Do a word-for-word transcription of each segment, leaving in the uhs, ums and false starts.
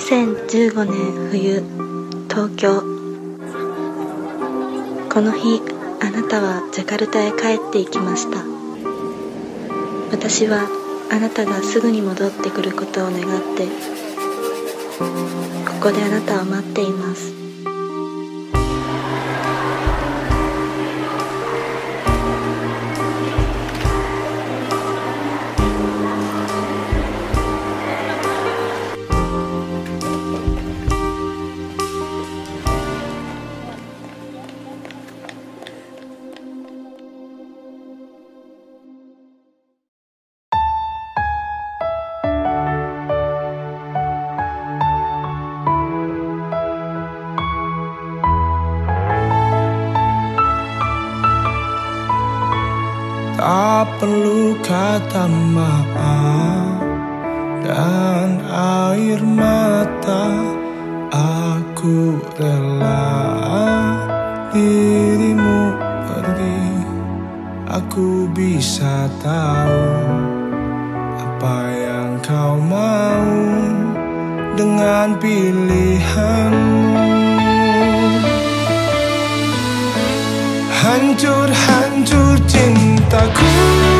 せんじゅうごねん冬、東京。この日、あなたはジャカルタへ帰っていきました。私はあなたがすぐに戻ってくることを願って、ここであなたを待っています。 Tak perlu kata maaf dan air mata, aku rela dirimu pergi. Aku bisa tahu apa yang kau mau dengan pilihanmu. Hancur-hancur cintaku,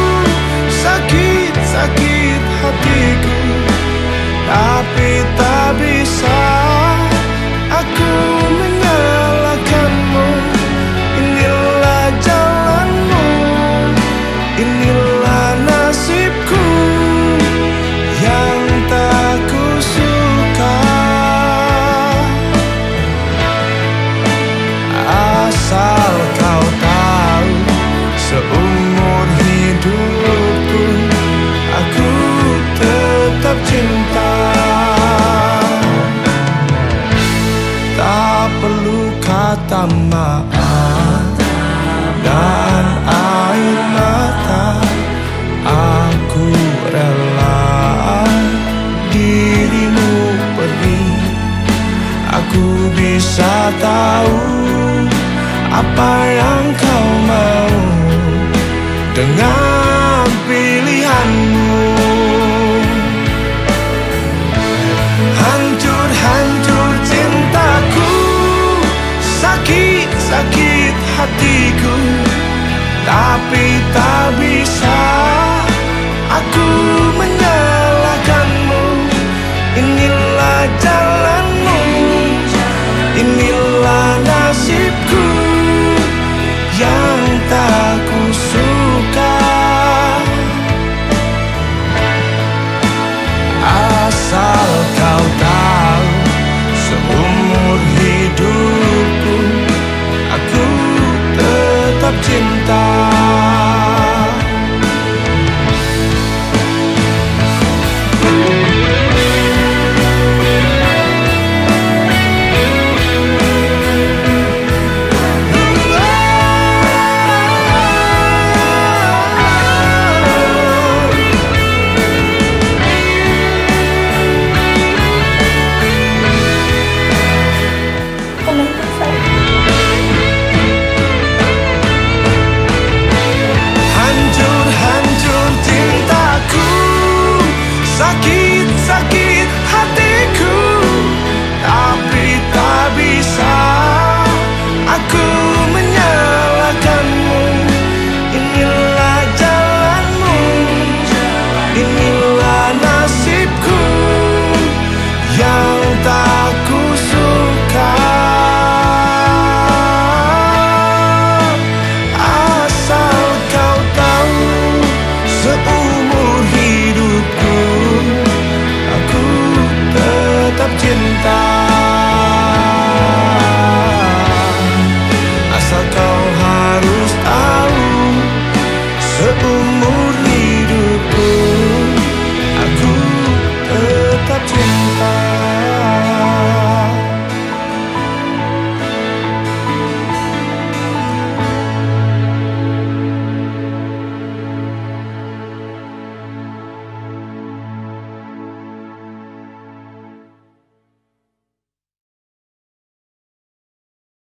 sakit-sakit hatiku, tapi tak bisa aku menyalahkanmu. Inilah jalanmu, inilah nasibku yang tak kusuka. Asal kau tahu, seumur hidupku aku tetap cinta. Tak perlu kata maaf dan air mata, aku rela dirimu pergi. Aku bisa tahu apa yang kau mau dengan pilihanmu. Hancur-hancur cintaku, sakit-sakit hatiku, tapi tak bisa aku menyalahkanmu. Inilah jalanmu, inilah nasibku yang tak kusuka. Asal kau tahu, seumur hidupku aku tetap cinta.